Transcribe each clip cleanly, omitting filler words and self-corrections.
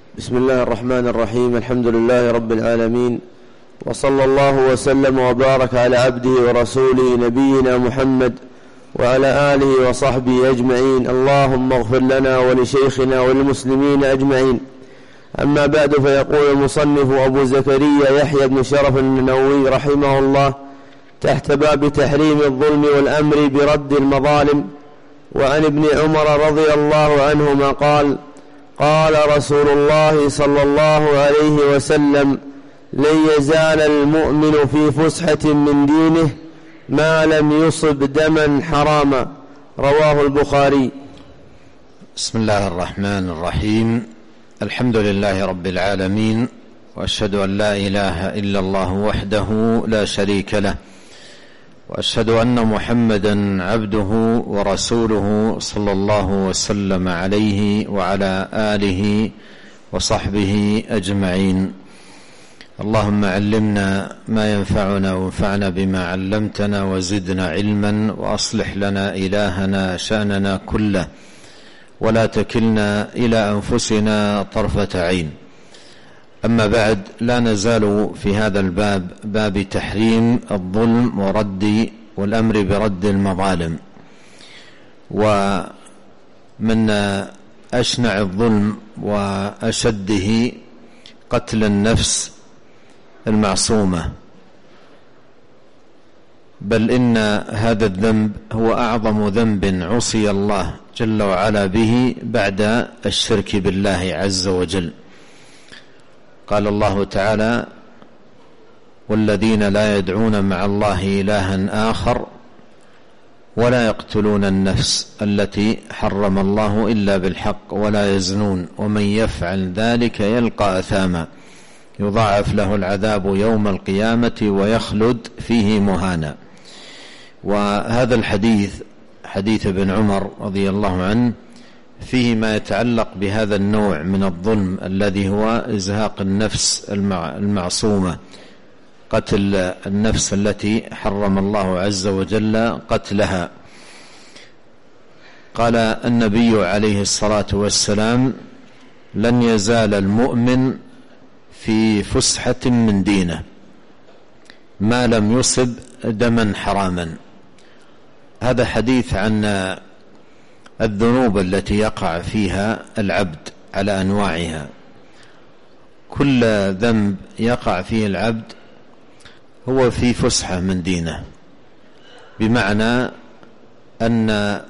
بسم الله الرحمن الرحيم. الحمد لله رب العالمين، وصلى الله وسلم وبارك على عبده ورسوله نبينا محمد وعلى آله وصحبه أجمعين. اللهم اغفر لنا ولشيخنا وللمسلمين أجمعين. أما بعد، فيقول المصنف أبو زكريا يحيى بن شرف النووي رحمه الله تحت باب تحريم الظلم والأمر برد المظالم. وعن ابن عمر رضي الله عنهما قال: قال رسول الله صلى الله عليه وسلم: لن يزال المؤمن في فسحة من دينه ما لم يصب دما حراما. رواه البخاري. بسم الله الرحمن الرحيم. الحمد لله رب العالمين، وأشهد أن لا إله إلا الله وحده لا شريك له، وأشهد أن محمدا عبده ورسوله صلى الله وسلم عليه وعلى آله وصحبه أجمعين. اللهم علمنا ما ينفعنا وانفعنا بما علمتنا وزدنا علما، وأصلح لنا إلهنا شأننا كله، ولا تكلنا إلى أنفسنا طرفة عين. أما بعد، لا نزال في هذا الباب، باب تحريم الظلم والأمر برد المظالم. ومن أشنع الظلم وأشده قتل النفس المعصومة، بل إن هذا الذنب هو أعظم ذنب عصي الله جل وعلا به بعد الشرك بالله عز وجل. قال الله تعالى: والذين لا يدعون مع الله إلها آخر ولا يقتلون النفس التي حرم الله إلا بالحق ولا يزنون ومن يفعل ذلك يلقى أثاما يضاعف له العذاب يوم القيامة ويخلد فيه مهانا. وهذا الحديث، حديث ابن عمر رضي الله عنه، فيه ما يتعلق بهذا النوع من الظلم الذي هو إزهاق النفس المعصومة، قتل النفس التي حرم الله عز وجل قتلها. قال النبي عليه الصلاة والسلام: لن يزال المؤمن في فسحة من دينه ما لم يصب دما حراما. هذا حديث عن الذنوب التي يقع فيها العبد على أنواعها. كل ذنب يقع فيه العبد هو في فسحة من دينه، بمعنى أن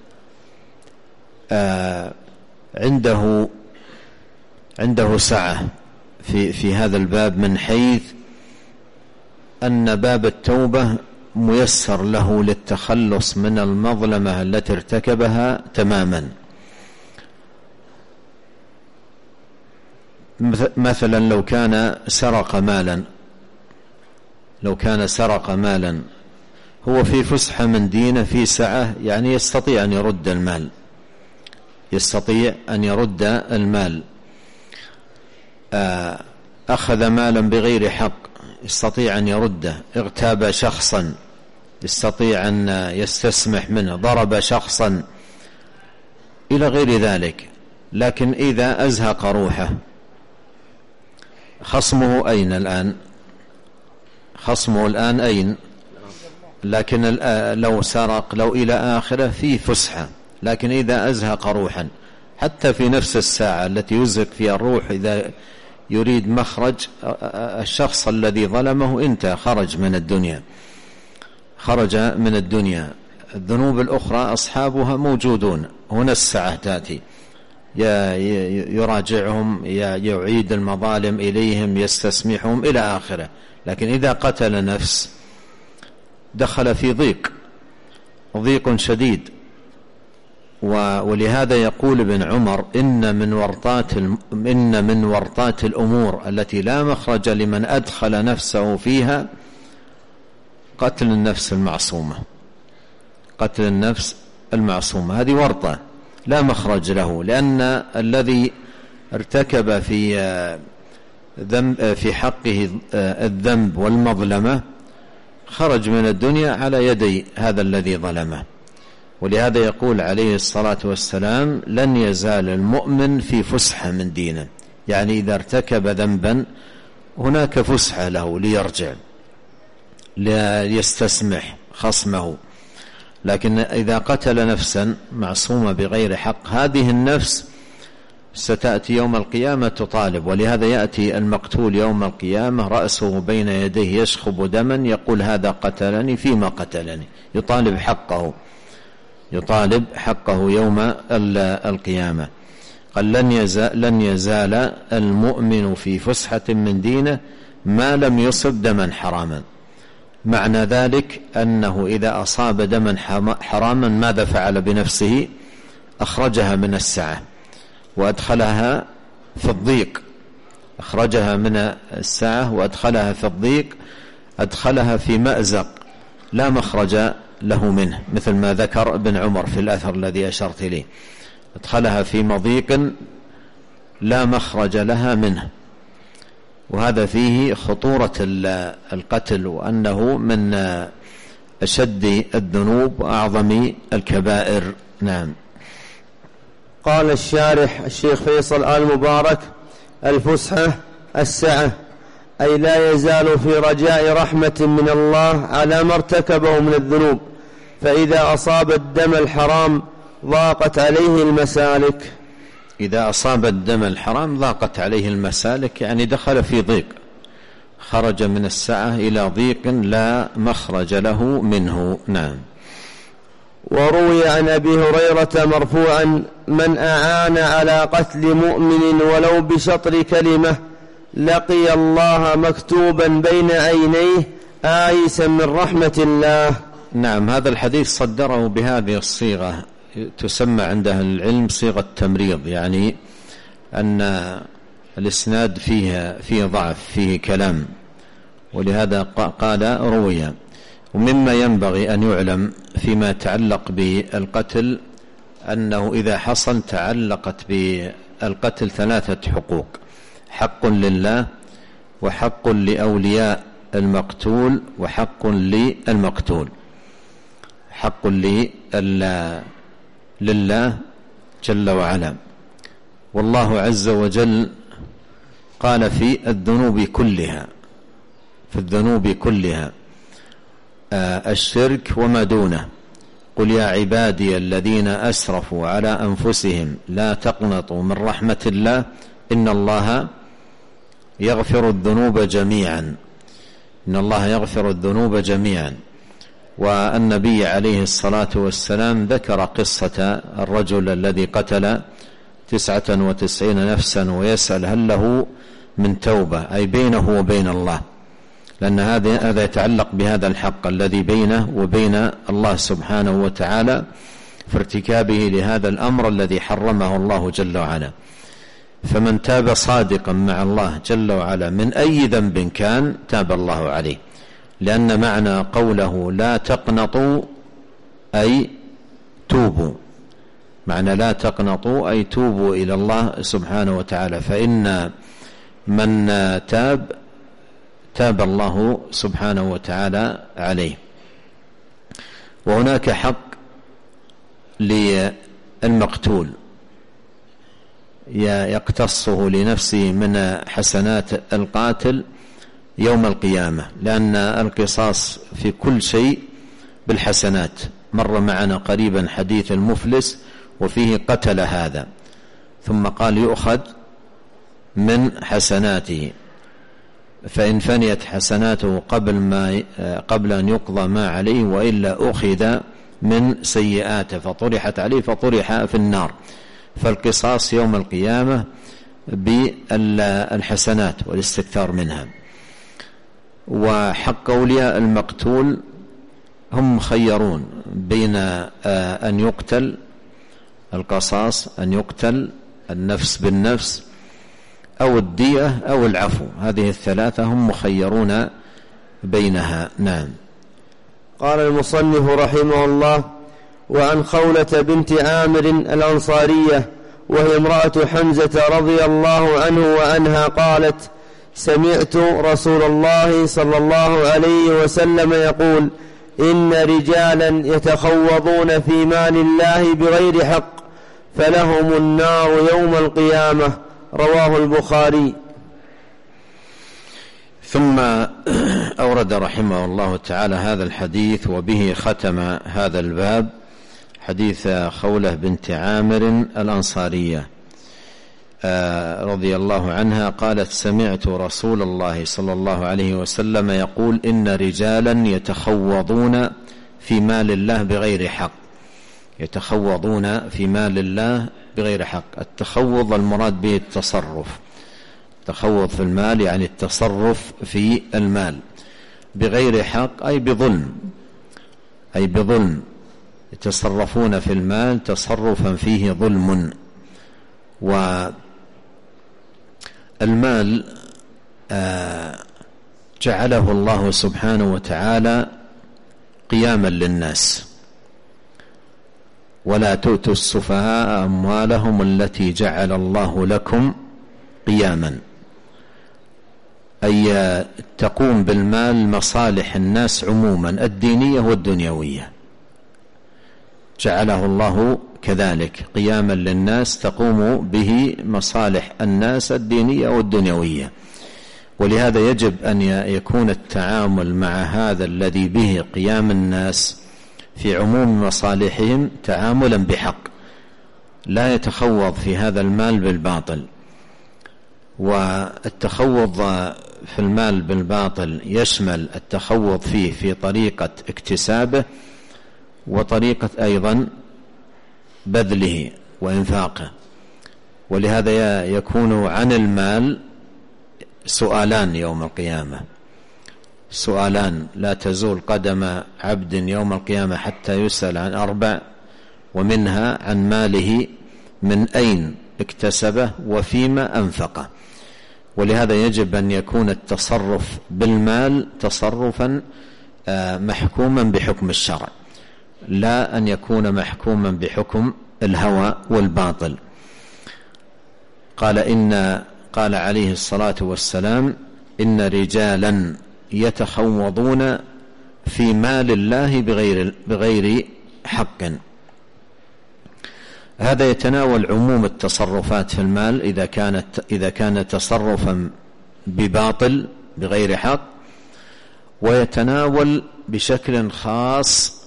عنده سعة في هذا الباب، من حيث أن باب التوبة ميسر له للتخلص من المظلمة التي ارتكبها تماما. مثلا لو كان سرق مالا، هو في فسحة من دينه، في سعة، يعني يستطيع أن يرد المال. أخذ مالا بغير حق، يستطيع أن يرده. اغتاب شخصا، يستطيع أن يستسمح منه. ضرب شخصا، إلى غير ذلك. لكن إذا أزهق روحه، خصمه أين الآن؟ خصمه الآن أين؟ لكن لو سرق، لو إلى آخره، في فسحة. لكن إذا أزهق روحا، حتى في نفس الساعة التي يزهق فيها الروح، إذا يريد مخرج، الشخص الذي ظلمه انتهى، خرج من الدنيا. الذنوب الأخرى أصحابها موجودون، هنا الساعة تأتي، يراجعهم، يعيد المظالم إليهم، يستسمحهم إلى آخره. لكن إذا قتل نفس دخل في ضيق شديد. ولهذا يقول ابن عمر: إن من ورطات الأمور التي لا مخرج لمن أدخل نفسه فيها قتل النفس المعصومة. هذه ورطة لا مخرج له، لأن الذي ارتكب في حقه الذنب والمظلمة خرج من الدنيا على يدي هذا الذي ظلمه. ولهذا يقول عليه الصلاة والسلام: لن يزال المؤمن في فسحة من دينه، يعني إذا ارتكب ذنبا هناك فسحة له ليرجع ليستسمح خصمه. لكن إذا قتل نفسا معصومة بغير حق هذه النفس ستأتي يوم القيامة تطالب، ولهذا يأتي المقتول يوم القيامة رأسه بين يديه يشخب دما يقول هذا قتلني فيما قتلني، يطالب حقه يوم القيامة. قال لن يزال المؤمن في فسحة من دينه ما لم يصب دما حراما. معنى ذلك أنه إذا أصاب دما حراما ماذا فعل بنفسه؟ أخرجها من السعة وأدخلها في الضيق، أخرجها من السعة وأدخلها في الضيق، أدخلها في مأزق لا مخرج له منه، مثل ما ذكر ابن عمر في الأثر الذي أشرت إليه، أدخلها في مضيق لا مخرج لها منه. وهذا فيه خطورة القتل، وأنه من أشد الذنوب وأعظم الكبائر. نعم. قال الشارح الشيخ فيصل آل مبارك: الفسحة السعة، أي لا يزال في رجاء رحمة من الله على ما ارتكبه من الذنوب، فإذا أصاب الدم الحرام ضاقت عليه المسالك. إذا أصاب الدم الحرام ضاقت عليه المسالك، يعني دخل في ضيق، خرج من السعة إلى ضيق لا مخرج له منه. نعم. وروي عن أبي هريرة مرفوعا: من أعان على قتل مؤمن ولو بشطر كلمة لقي الله مكتوبا بين عينيه آيسا من رحمة الله. نعم. هذا الحديث صدره بهذه الصيغة، تسمى عند أهل العلم صيغة تمريض، يعني أن الإسناد فيه ضعف، فيه كلام، ولهذا قال روي. ومما ينبغي أن يعلم فيما يتعلق بالقتل أنه إذا حصل تعلقت بالقتل 3 حقوق: حق لله، وحق لأولياء المقتول، وحق للمقتول. حق لله جل وعلا، والله عز وجل قال في الذنوب كلها الشرك وما دونه: قل يا عبادي الذين أسرفوا على أنفسهم لا تقنطوا من رحمة الله إن الله يغفر الذنوب جميعا. والنبي عليه الصلاة والسلام ذكر قصة الرجل الذي قتل 99 نفسا ويسأل هل له من توبة، أي بينه وبين الله، لأن هذا يتعلق بهذا الحق الذي بينه وبين الله سبحانه وتعالى في ارتكابه لهذا الأمر الذي حرمه الله جل وعلا. فمن تاب صادقا مع الله جل وعلا من أي ذنب كان تاب الله عليه، لأن معنى قوله لا تقنطوا أي توبوا، معنى لا تقنطوا أي توبوا إلى الله سبحانه وتعالى، فإن من تاب الله سبحانه وتعالى عليه. وهناك حق للمقتول يقتصه لنفسه من حسنات القاتل يوم القيامة، لأن القصاص في كل شيء بالحسنات. مر معنا قريبا حديث المفلس وفيه قتل هذا، ثم قال يؤخذ من حسناته، فإن فنيت حسناته قبل أن يقضى ما عليه، وإلا أخذ من سيئاته فطرحت عليه فطرح في النار. فالقصاص يوم القيامة بالحسنات والاستكثار منها. وحق أولياء المقتول هم مخيرون بين أن يقتل القصاص، أن يقتل النفس بالنفس، أو الدية أو العفو. هذه الثلاثة هم مخيرون بينها. نعم. قال المصنف رحمه الله: وعن خولة بنت عامر الأنصارية وهي امرأة حمزة رضي الله عنه وعنها قالت: سمعت رسول الله صلى الله عليه وسلم يقول: إن رجالا يتخوضون في مال الله بغير حق فلهم النار يوم القيامة، رواه البخاري. ثم أورد رحمه الله تعالى هذا الحديث، وبه ختم هذا الباب، حديث خولة بنت عامر الأنصارية رضي الله عنها قالت: سمعت رسول الله صلى الله عليه وسلم يقول: إن رجالا يتخوضون في مال الله بغير حق. يتخوضون في مال الله بغير حق. التخوض المراد به التصرف. التخوض في المال يعني التصرف في المال بغير حق، أي بظلم. أي بظلم، يتصرفون في المال تصرفا فيه ظلم. والمال جعله الله سبحانه وتعالى قياما للناس: ولا تؤتوا السفهاء أموالهم التي جعل الله لكم قياما، أي تقوم بالمال مصالح الناس عموما الدينية والدنيوية، جعله الله كذلك قياما للناس تقوم به مصالح الناس الدينية والدنيوية. ولهذا يجب أن يكون التعامل مع هذا الذي به قيام الناس في عموم مصالحهم تعاملا بحق، لا يتخوض في هذا المال بالباطل. والتخوض في المال بالباطل يشمل التخوض فيه في طريقة اكتسابه وطريقة أيضا بذله وإنفاقه. ولهذا يكون عن المال سؤالان يوم القيامة، سؤالان لا تزول قدم عبد يوم القيامة حتى يسأل عن 4، ومنها عن ماله من أين اكتسبه وفيما أنفقه. ولهذا يجب أن يكون التصرف بالمال تصرفا محكوما بحكم الشرع، لا أن يكون محكوما بحكم الهوى والباطل. قال عليه الصلاة والسلام: إن رجالا يتخوضون في مال الله بغير حق. هذا يتناول عموم التصرفات في المال إذا كان تصرفا بباطل بغير حق، ويتناول بشكل خاص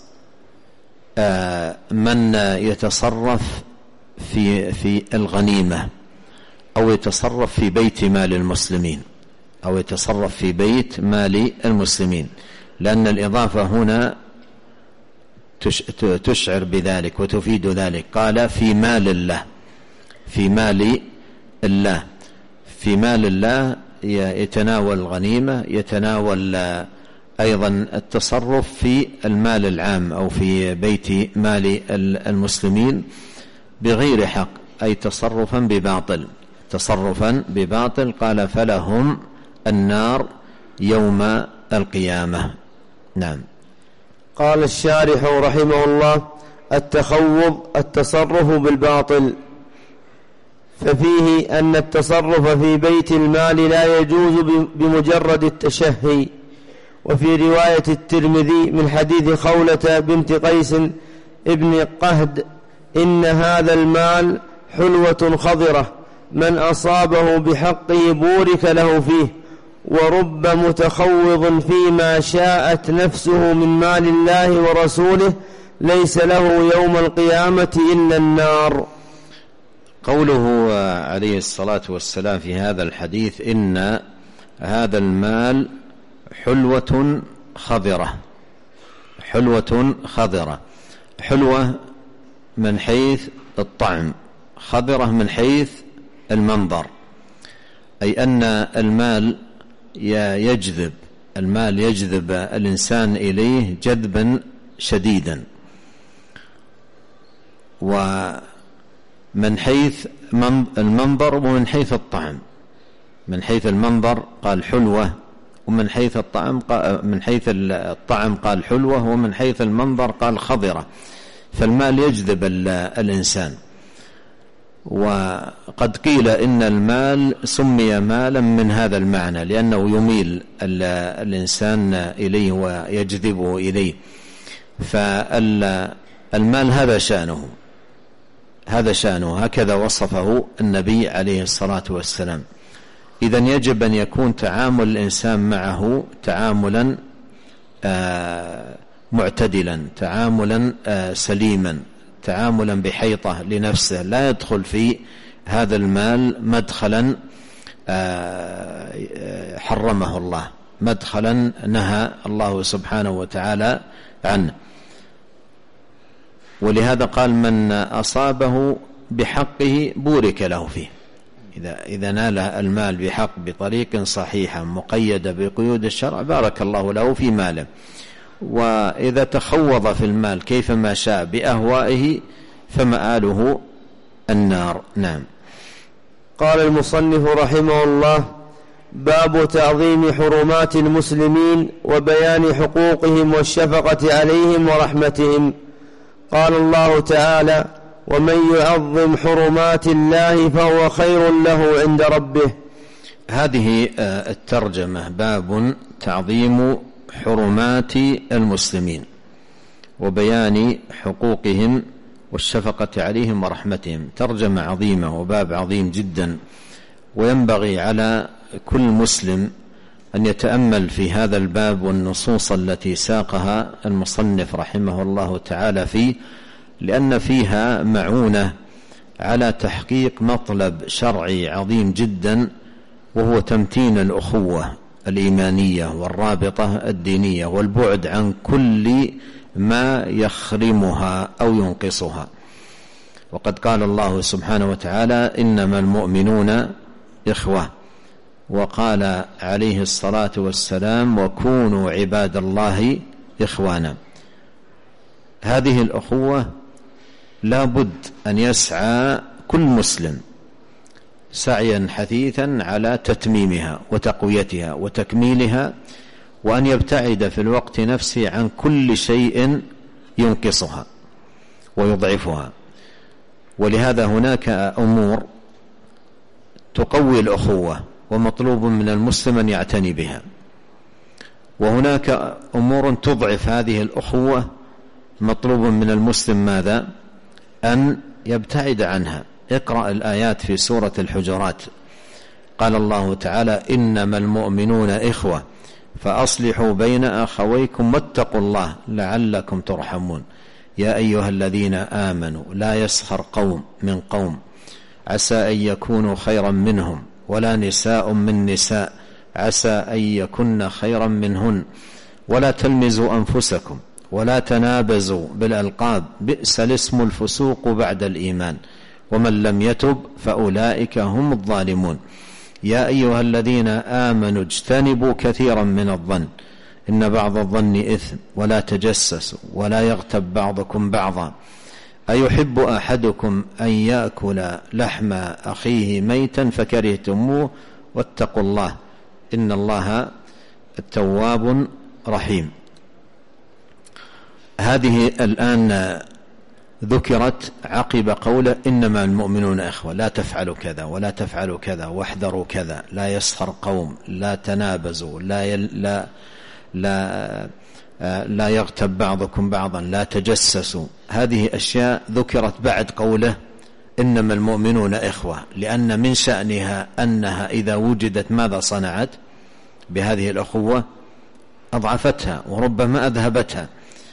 من يتصرف في الغنيمة، أو يتصرف في بيت مال المسلمين، أو يتصرف في بيت مال المسلمين، لأن الإضافة هنا تشعر بذلك وتفيد ذلك. قال: في مال الله، في مال الله. في مال الله يتناول الغنيمة، يتناول أيضا التصرف في المال العام أو في بيت مال المسلمين بغير حق، أي تصرفا بباطل. تصرفا بباطل. قال: فلهم النار يوم القيامة. نعم. قال الشارح رحمه الله: التخوض التصرف بالباطل، ففيه أن التصرف في بيت المال لا يجوز بمجرد التشهي. وفي رواية الترمذي من حديث خولة بنت قيس ابن قهد: إن هذا المال حلوة خضرة، من أصابه بحقه بورك له فيه، ورب متخوض فيما شاءت نفسه من مال الله ورسوله ليس له يوم القيامة إلا النار. قوله عليه الصلاة والسلام في هذا الحديث: إن هذا المال حلوة خضرة. حلوة خضرة، حلوة من حيث الطعم، خضرة من حيث المنظر، أي أن المال يجذب الإنسان إليه جذبا شديدا. ومن حيث المنظر ومن حيث الطعم. من حيث المنظر قال حلوة، ومن حيث الطعم قال حلوة، ومن حيث المنظر قال خضرة. فالمال يجذب الإنسان. وقد قيل إن المال سمي مالا من هذا المعنى، لأنه يميل الإنسان إليه ويجذبه إليه. فالمال هذا شأنه، هذا شأنه، هكذا وصفه النبي عليه الصلاة والسلام. إذن يجب أن يكون تعامل الإنسان معه تعاملا معتدلا، تعاملا سليما، تعاملا بحيطة لنفسه، لا يدخل في هذا المال مدخلا حرمه الله، مدخلا نهى الله سبحانه وتعالى عنه. ولهذا قال: من أصابه بحقه بورك له فيه. إذا نال المال بحق بطريق صحيحة مقيدة بقيود الشرع بارك الله له في ماله، وإذا تخوض في المال كيفما شاء بأهوائه فمآله النار. نعم. قال المصنف رحمه الله: باب تعظيم حرمات المسلمين وبيان حقوقهم والشفقة عليهم ورحمتهم. قال الله تعالى: ومن يعظم حرمات الله فهو خير له عند ربه. هذه الترجمة باب تعظيم حرمات المسلمين وبيان حقوقهم والشفقة عليهم ورحمتهم. ترجمة عظيمة وباب عظيم جدا، وينبغي على كل مسلم أن يتأمل في هذا الباب والنصوص التي ساقها المصنف رحمه الله تعالى فيه، لأن فيها معونة على تحقيق مطلب شرعي عظيم جدا، وهو تمتين الأخوة الإيمانية والرابطة الدينية، والبعد عن كل ما يخرمها أو ينقصها. وقد قال الله سبحانه وتعالى: إنما المؤمنون إخوة. وقال عليه الصلاة والسلام: وكونوا عباد الله إخوانا. هذه الأخوة لا بد أن يسعى كل مسلم سعيا حثيثا على تتميمها وتقويتها وتكميلها، وأن يبتعد في الوقت نفسه عن كل شيء ينقصها ويضعفها. ولهذا هناك أمور تقوي الأخوة ومطلوب من المسلم أن يعتني بها، وهناك أمور تضعف هذه الأخوة مطلوب من المسلم ماذا؟ أن يبتعد عنها. اقرأ الآيات في سورة الحجرات. قال الله تعالى: إنما المؤمنون إخوة فأصلحوا بين أخويكم واتقوا الله لعلكم ترحمون. يا أيها الذين آمنوا لا يسخر قوم من قوم عسى أن يكونوا خيرا منهم ولا نساء من نساء عسى أن يكن خيرا منهن ولا تلمزوا أنفسكم ولا تنابزوا بالألقاب بئس الاسم الفسوق بعد الإيمان ومن لم يتب فأولئك هم الظالمون. يا أيها الذين آمنوا اجتنبوا كثيرا من الظن إن بعض الظن إثم ولا تجسسوا ولا يغتب بعضكم بعضا أيحب أحدكم أن يأكل لحم أخيه ميتا فكرهتموه واتقوا الله إن الله التواب رحيم. هذه الآن ذكرت عقب قوله إنما المؤمنون إخوة، لا تفعلوا كذا ولا تفعلوا كذا واحذروا كذا، لا يسخر قوم، لا تنابزوا، لا يغتب بعضكم بعضا، لا تجسسوا. هذه أشياء ذكرت بعد قوله إنما المؤمنون إخوة، لأن من شأنها أنها إذا وجدت ماذا صنعت بهذه الأخوة؟ أضعفتها وربما أذهبتها.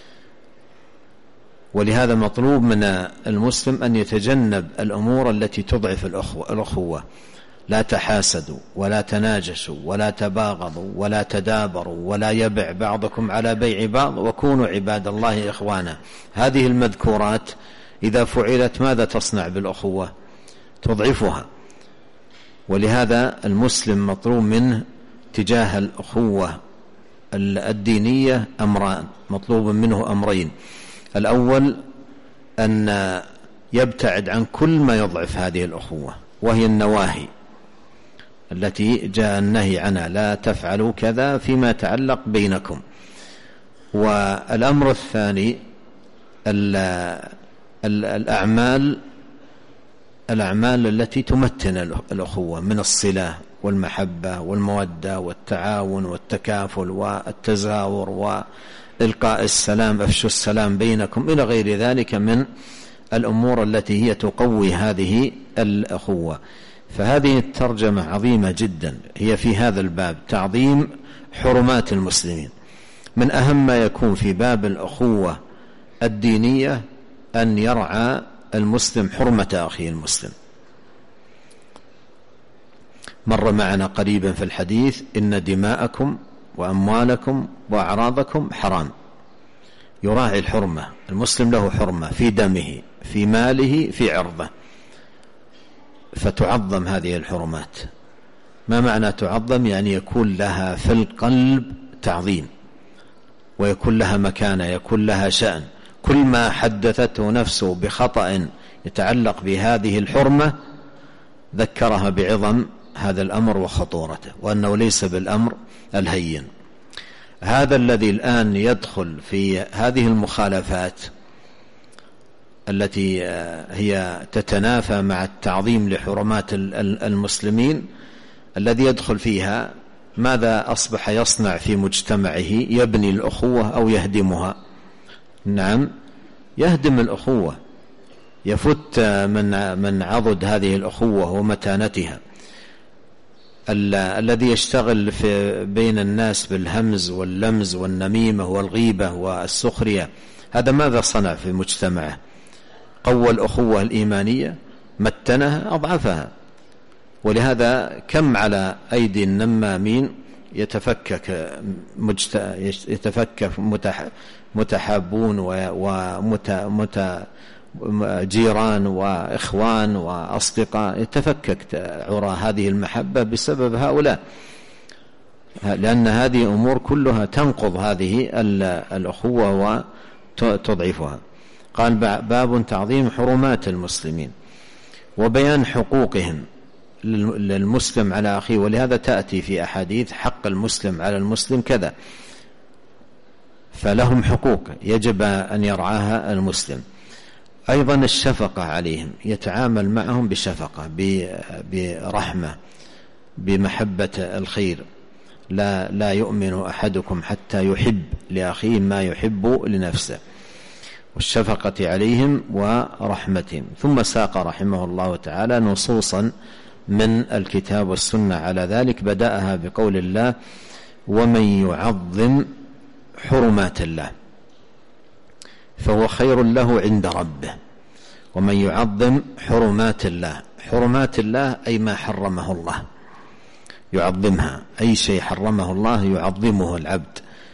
ولهذا مطلوب من المسلم أن يتجنب الأمور التي تضعف الأخوة. لا تحاسدوا ولا تناجشوا ولا تباغضوا ولا تدابروا ولا يبع بعضكم على بيع بعض وكونوا عباد الله إخوانا. هذه المذكورات إذا فعلت ماذا تصنع بالأخوة؟ تضعفها. ولهذا المسلم مطلوب منه تجاه الأخوة الدينية أمران، مطلوب منه أمرين. الأول أن يبتعد عن كل ما يضعف هذه الأخوة، وهي النواهي التي جاء النهي عنها، لا تفعلوا كذا فيما يتعلق بينكم. والأمر الثاني الأعمال التي تمتن الأخوة من الصلة والمحبة والمودة والتعاون والتكافل والتزاور وإلقاء السلام، أفشوا السلام بينكم، إلى غير ذلك من الأمور التي هي تقوي هذه الأخوة. فهذه الترجمة عظيمة جدا، هي في هذا الباب تعظيم حرمات المسلمين. من أهم ما يكون في باب الأخوة الدينية أن يرعى المسلم حرمة أخيه المسلم. مر معنا قريبا في الحديث: إن دماءكم وأموالكم وأعراضكم حرام. يراعي الحرمة، المسلم له حرمة في دمه، في ماله، في عرضه، فتعظم هذه الحرمات. ما معنى تعظم؟ يعني يكون لها في القلب تعظيم، ويكون لها مكانة، يكون لها شأن. كل ما حدثته نفسه بخطأ يتعلق بهذه الحرمة ذكرها بعظم هذا الأمر وخطورته، وأنه ليس بالأمر الهين. هذا الذي الآن يدخل في هذه المخالفات التي هي تتنافى مع التعظيم لحرمات المسلمين، الذي يدخل فيها ماذا أصبح يصنع في مجتمعه؟ يبني الأخوة أو يهدمها؟ نعم، يهدم الأخوة، يفت من عضد هذه الأخوة ومتانتها. الذي يشتغل بين الناس بالهمز واللمز والنميمة والغيبة والسخرية، هذا ماذا صنع في مجتمعه؟ قوى الأخوة الإيمانية، متنها، أضعفها. ولهذا كم على أيدي النمامين يتفكك متحابون جيران وإخوان وأصدقاء، يتفكك عرى هذه المحبة بسبب هؤلاء، لأن هذه أمور كلها تنقض هذه الأخوة وتضعفها. قال: باب تعظيم حرمات المسلمين وبيان حقوقهم للمسلم على أخيه. ولهذا تأتي في أحاديث: حق المسلم على المسلم كذا، فلهم حقوق يجب أن يرعاها المسلم. أيضا الشفقة عليهم، يتعامل معهم بشفقة، برحمة، بمحبة الخير. لا يؤمن أحدكم حتى يحب لأخيه ما يحب لنفسه، والشفقة عليهم ورحمتهم. ثم ساق رحمه الله تعالى نصوصا من الكتاب والسنة على ذلك، بدأها بقول الله: ومن يعظم حرمات الله فهو خير له عند ربه. ومن يعظم حرمات الله، حرمات الله أي ما حرمه الله يعظمها، أي شيء حرمه الله يعظمه العبد،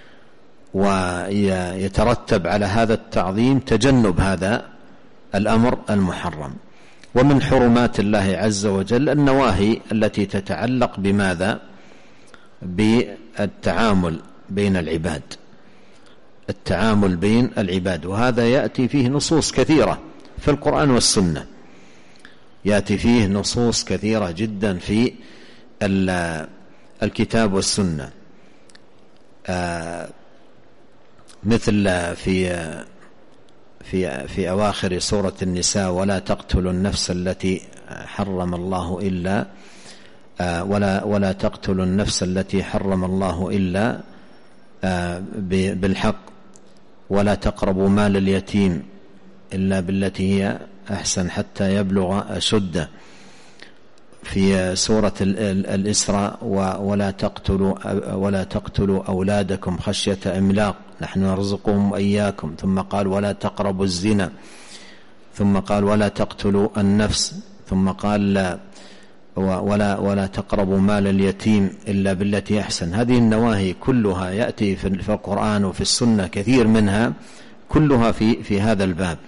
ويترتب على هذا التعظيم تجنب هذا الأمر المحرم. ومن حرمات الله عز وجل النواهي التي تتعلق بماذا؟ بالتعامل بين العباد، التعامل بين العباد. وهذا يأتي فيه نصوص كثيرة في القرآن والسنة، يأتي فيه نصوص كثيرة جدا في الكتاب والسنة، مثل في أواخر سورة النساء: ولا تقتلوا النفس التي حرم الله إلا ولا تقتلوا النفس التي حرم الله إلا بالحق، ولا تقربوا مال اليتيم إلا بالتي هي أحسن حتى يبلغ أشده. في سورة الإسراء: ولا تقتلوا أولادكم خشية إملاق نحن نرزقهم وإياكم. ثم قال: ولا تقربوا الزنا. ثم قال: ولا تقتلوا النفس. ثم قال: ولا تقربوا مال اليتيم إلا بالتي أحسن. هذه النواهي كلها يأتي في القرآن وفي السنة كثير منها، كلها في هذا الباب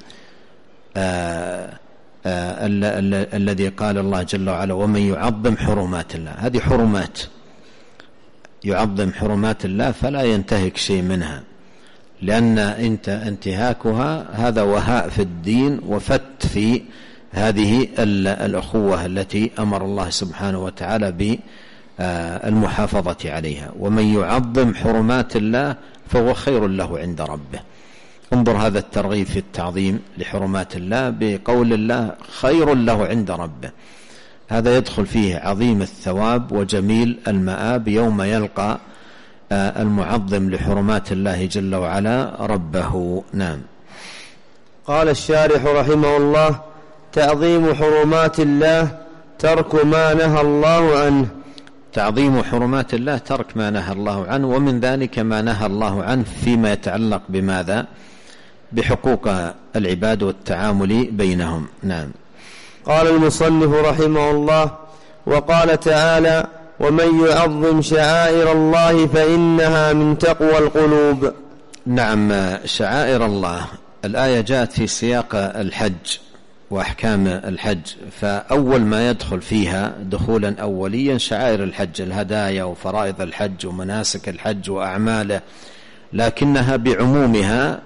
الذي قال الله جل وعلا: ومن يعظم حرمات الله. هذه حرمات، يعظم حرمات الله فلا ينتهك شيء منها، لأن انتهاكها هذا وهاء في الدين وفت في هذه الأخوة التي أمر الله سبحانه وتعالى بالمحافظة عليها. ومن يعظم حرمات الله فهو خير له عند ربه. انظر هذا الترغيب في التعظيم لحرمات الله بقول الله: خير له عند ربه. هذا يدخل فيه عظيم الثواب وجميل المآب يوم يلقى المعظم لحرمات الله جل وعلا ربه. نعم. قال الشارح رحمه الله: تعظيم حرمات الله ترك ما نهى الله عنه. تعظيم حرمات الله ترك ما نهى الله عنه، ومن ذلك ما نهى الله عنه فيما يتعلق بماذا؟ بحقوق العباد والتعامل بينهم. نعم. قال المصنف رحمه الله: وقال تعالى: ومن يعظم شعائر الله فإنها من تقوى القلوب. نعم، شعائر الله. الآية جاءت في سياق الحج وأحكام الحج، فأول ما يدخل فيها دخولا أوليا شعائر الحج، الهدايا وفرائض الحج ومناسك الحج وأعماله، لكنها بعمومها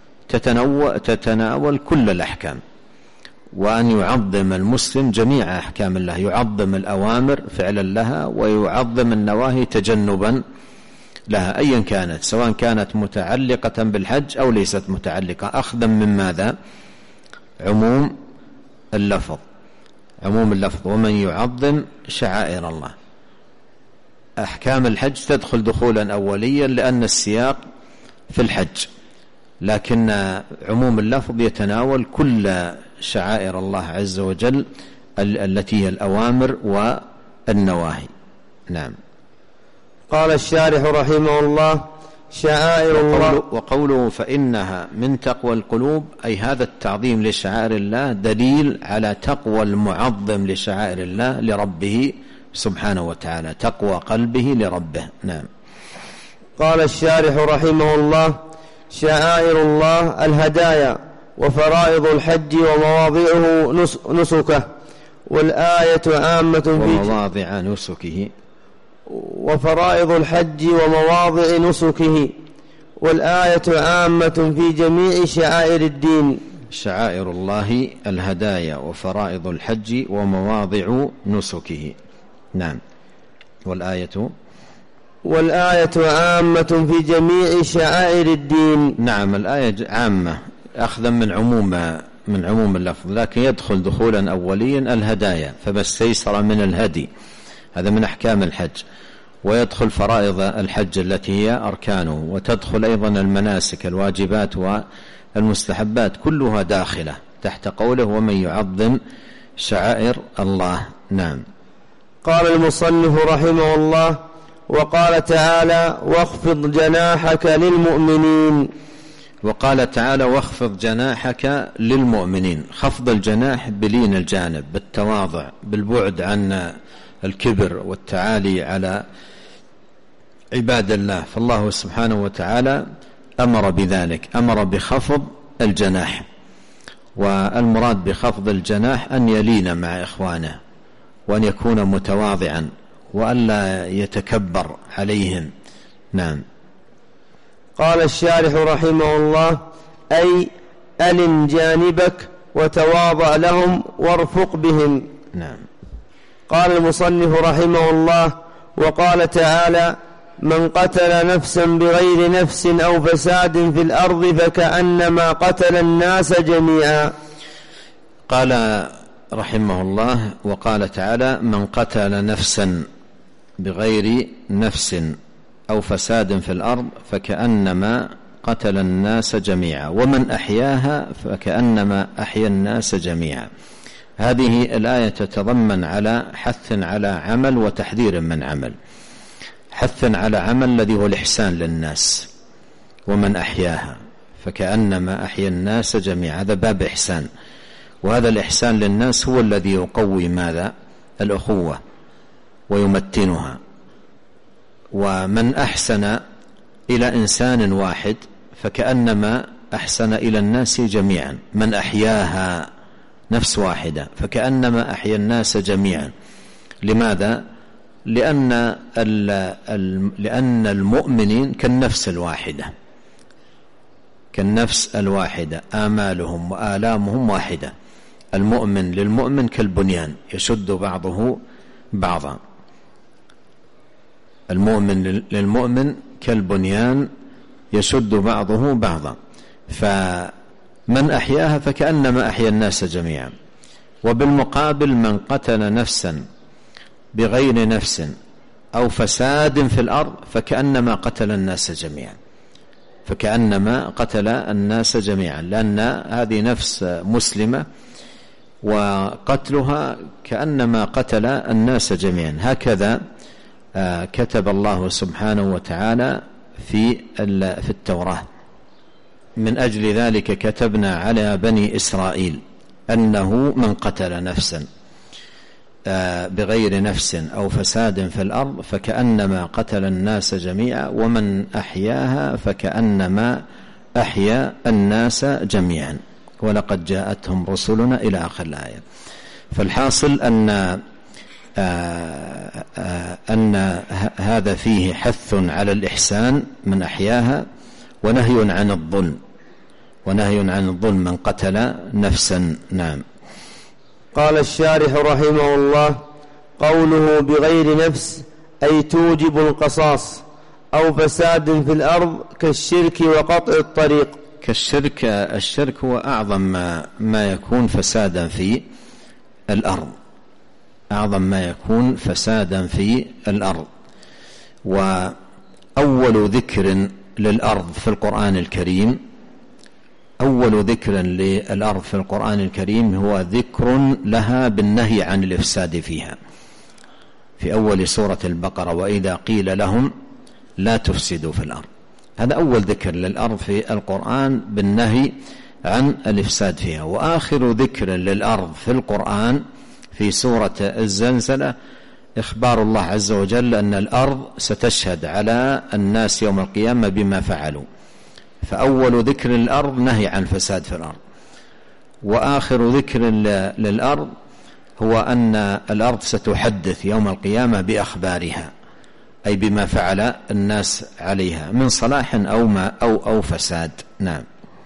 تتناول كل الأحكام، وأن يعظم المسلم جميع أحكام الله، يعظم الأوامر فعلا لها ويعظم النواهي تجنبا لها أيا كانت، سواء كانت متعلقة بالحج أو ليست متعلقة، أخذا من ماذا؟ عموم اللفظ. ومن يعظم شعائر الله. أحكام الحج تدخل دخولا أوليا لأن السياق في الحج، لكن عموم اللفظ يتناول كل شعائر الله عز وجل التي هي الأوامر والنواهي. نعم. قال الشارح رحمه الله: شعائر الله. وقوله فإنها من تقوى القلوب، أي هذا التعظيم لشعائر الله دليل على تقوى المعظم لشعائر الله لربه سبحانه وتعالى، تقوى قلبه لربه. نعم. قال الشارح رحمه الله: شعائر الله الهدايا وفرائض الحج ومواضعه نسكه، والآية عامة في ومواضع نسكه، وفرائض الحج ومواضع نسكه، والآية عامة في جميع شعائر الدين. شعائر الله الهدايا وفرائض الحج ومواضع نسكه. نعم. والآية عامة في جميع شعائر الدين. نعم، الآية عامة أخذا من عموم اللفظ، لكن يدخل دخولا أوليا الهدايا، فما استيسر من الهدي، هذا من أحكام الحج، ويدخل فرائض الحج التي هي أركانه، وتدخل أيضا المناسك الواجبات والمستحبات، كلها داخلة تحت قوله ومن يعظم شعائر الله. نعم. قال المصنف رحمه الله: وقال تعالى: واخفض جناحك للمؤمنين. وقال تعالى: واخفض جناحك للمؤمنين. خفض الجناح بلين الجانب، بالتواضع، بالبعد عن الكبر والتعالي على عباد الله، فالله سبحانه وتعالى أمر بذلك، أمر بخفض الجناح، والمراد بخفض الجناح أن يلين مع إخوانه، وأن يكون متواضعا، وأن لا يتكبر عليهم. نعم. قال الشارح رحمه الله: أي ألن جانبك وتواضع لهم وارفق بهم. نعم. قال المصنف رحمه الله: وقال تعالى: من قتل نفسا بغير نفس أو فساد في الأرض فكأنما قتل الناس جميعا. قال رحمه الله: وقال تعالى: من قتل نفسا بغير نفس أو فساد في الأرض فكأنما قتل الناس جميعا، ومن أحياها فكأنما أحيا الناس جميعا. هذه الآية تتضمن على حث على عمل وتحذير من عمل. حث على عمل الذي هو الإحسان للناس، ومن أحياها فكأنما أحيا الناس جميعا، هذا باب إحسان، وهذا الإحسان للناس هو الذي يقوي ماذا؟ الأخوة ويمتنها. ومن أحسن إلى إنسان واحد فكأنما أحسن إلى الناس جميعا. من أحياها، نفس واحدة، فكأنما أحيا الناس جميعا. لماذا؟ لأن المؤمنين كالنفس الواحدة، آمالهم وآلامهم واحدة. المؤمن للمؤمن كالبنيان يشد بعضه بعضا. المؤمن للمؤمن كالبنيان يشد بعضه بعضا. فمن أحياها فكأنما أحيا الناس جميعا. وبالمقابل من قتل نفسا بغير نفس أو فساد في الأرض فكأنما قتل الناس جميعا. فكأنما قتل الناس جميعا، لأن هذه نفس مسلمة وقتلها كأنما قتل الناس جميعا. هكذا كتب الله سبحانه وتعالى في التوراة. من أجل ذلك كتبنا على بني إسرائيل أنه من قتل نفسا بغير نفس أو فساد في الأرض فكأنما قتل الناس جميعا ومن أحياها فكأنما أحيا الناس جميعا ولقد جاءتهم رسلنا إلى آخر الآية. فالحاصل أن هذا فيه حث على الإحسان من أحياها ونهي عن الظلم، من قتل نفسا. نعم. قال الشارح رحمه الله: قوله بغير نفس أي توجب القصاص أو فساد في الأرض كالشرك وقطع الطريق. الشرك هو أعظم ما يكون فسادا في الأرض، وأول ذكر للأرض في القرآن الكريم، هو ذكر لها بالنهي عن الإفساد فيها في أول سورة البقرة: وإذا قيل لهم لا تفسدوا في الأرض. هذا أول ذكر للأرض في القرآن بالنهي عن الإفساد فيها. وآخر ذكر للأرض في القرآن في سورة الزلزلة إخبار الله عز وجل أن الأرض ستشهد على الناس يوم القيامة بما فعلوا. فأول ذكر للأرض نهي عن الفساد في الأرض، وآخر ذكر للأرض هو أن الأرض ستحدث يوم القيامة بأخبارها، أي بما فعل الناس عليها من صلاح أو فساد. نعم.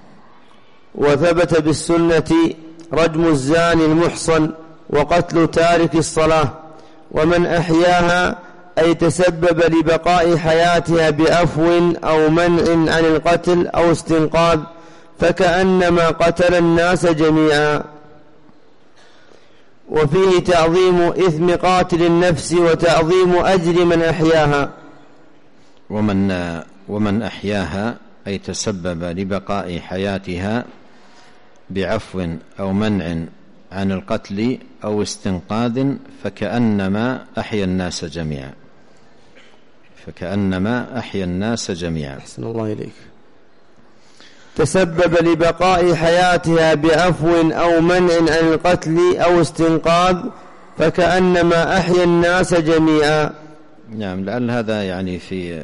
وثبت بالسنة رجم الزاني المحصن وقتل تارك الصلاة، ومن أحياها أي تسبب لبقاء حياتها بعفو أو منع عن القتل أو استنقاذ فكأنما قتل الناس جميعا. وفيه تعظيم إثم قاتل النفس وتعظيم أجر من أحياها. ومن أحياها أي تسبب لبقاء حياتها بعفو أو منع عن القتل أو استنقاذ فكأنما أحيا الناس جميعا. أحسن الله إليك. تسبب لبقاء حياتها بعفو أو منع عن القتل أو استنقاذ فكأنما أحيا الناس جميعا. نعم. لعل هذا يعني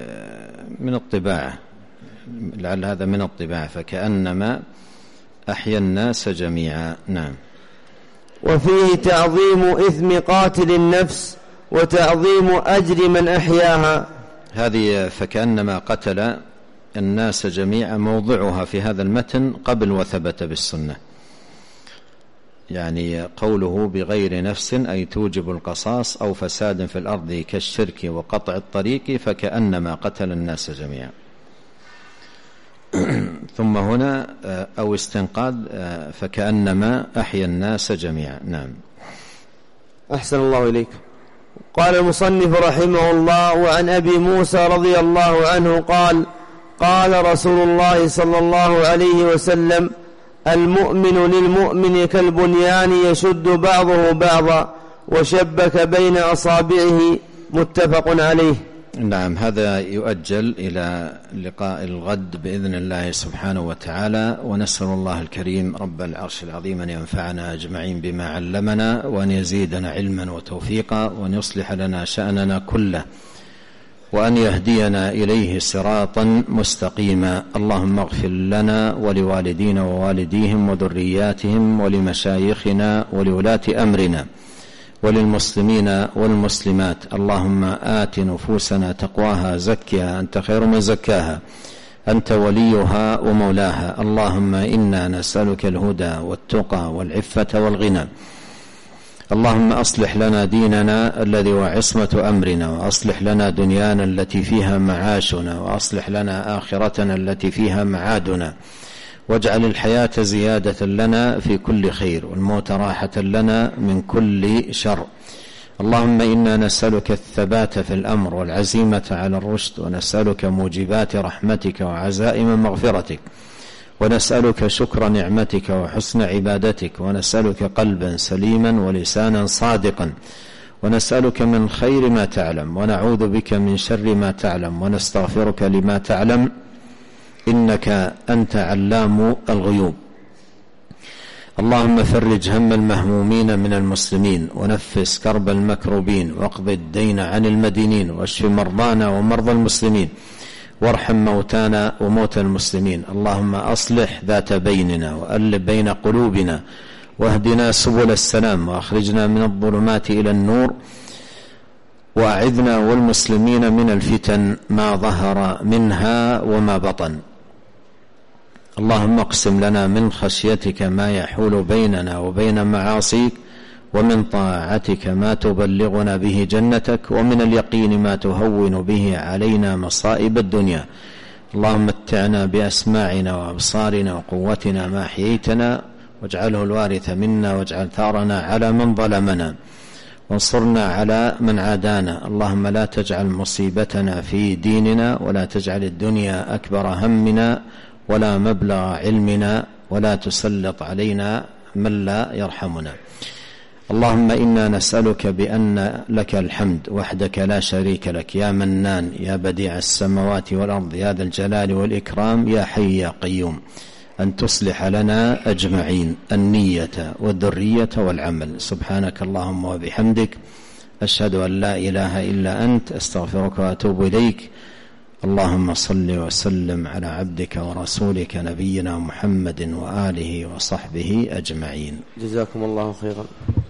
من الطباعة فكأنما أحيا الناس جميعا. نعم. وفيه تعظيم إثم قاتل النفس وتعظيم أجر من أحياها. هذه فكأنما قتل الناس جميعا موضعها في هذا المتن قبل وثبت بالسنة، يعني قوله بغير نفس أي توجب القصاص أو فساد في الأرض كالشرك وقطع الطريق فكأنما قتل الناس جميعا. ثم هنا أو استنقاذ فكأنما أحيا الناس جميعا. نعم. أحسن الله إليك. قال المصنف رحمه الله: وعن أبي موسى رضي الله عنه قال رسول الله صلى الله عليه وسلم: المؤمن للمؤمن كالبنيان يشد بعضه بعضا وشبك بين أصابعه. متفق عليه. نعم. هذا يؤجل إلى لقاء الغد بإذن الله سبحانه وتعالى، ونسأل الله الكريم رب العرش العظيم أن ينفعنا أجمعين بما علمنا وأن يزيدنا علما وتوفيقا وأن يصلح لنا شأننا كله وأن يهدينا إليه صراطا مستقيما. اللهم اغفر لنا ولوالدينا ووالديهم وذرياتهم ولمشايخنا ولولاة أمرنا وللمسلمين والمسلمات. اللهم آت نفوسنا تقواها زكها أنت خير من زكاها أنت وليها ومولاها. اللهم إنا نسألك الهدى والتقى والعفة والغنى. اللهم أصلح لنا ديننا الذي هو عصمة أمرنا، وأصلح لنا دنيانا التي فيها معاشنا، وأصلح لنا آخرتنا التي فيها معادنا، واجعل الحياة زيادة لنا في كل خير والموت راحة لنا من كل شر. اللهم إنا نسألك الثبات في الأمر والعزيمة على الرشد، ونسألك موجبات رحمتك وعزائم مغفرتك، ونسألك شكر نعمتك وحسن عبادتك، ونسألك قلبا سليما ولسانا صادقا، ونسألك من خير ما تعلم، ونعوذ بك من شر ما تعلم، ونستغفرك لما تعلم، إنك أنت علام الغيوب. اللهم فرج هم المهمومين من المسلمين، ونفس كرب المكروبين، واقض الدين عن المدينين، واشف مرضانا ومرضى المسلمين، وارحم موتانا وموتى المسلمين. اللهم أصلح ذات بيننا، وألف بين قلوبنا، واهدنا سبل السلام، وأخرجنا من الظلمات إلى النور، وأعذنا والمسلمين من الفتن ما ظهر منها وما بطن. اللهم اقسم لنا من خشيتك ما يحول بيننا وبين معاصيك، ومن طاعتك ما تبلغنا به جنتك، ومن اليقين ما تهون به علينا مصائب الدنيا. اللهم متعنا بأسماعنا وأبصارنا وقوتنا ما أحييتنا، واجعله الوارث منا، واجعل ثارنا على من ظلمنا، وانصرنا على من عادانا. اللهم لا تجعل مصيبتنا في ديننا، ولا تجعل الدنيا أكبر همنا ولا مبلغ علمنا، ولا تسلط علينا من لا يرحمنا. اللهم إنا نسألك بأن لك الحمد وحدك لا شريك لك، يا منان، يا بديع السماوات والأرض، يا ذا الجلال والإكرام، يا حي يا قيوم، أن تصلح لنا أجمعين النية والذرية والعمل. سبحانك اللهم وبحمدك، أشهد أن لا إله إلا أنت، أستغفرك وأتوب إليك. اللهم صل وسلم على عبدك ورسولك نبينا محمد وآله وصحبه أجمعين. جزاكم الله خيرا.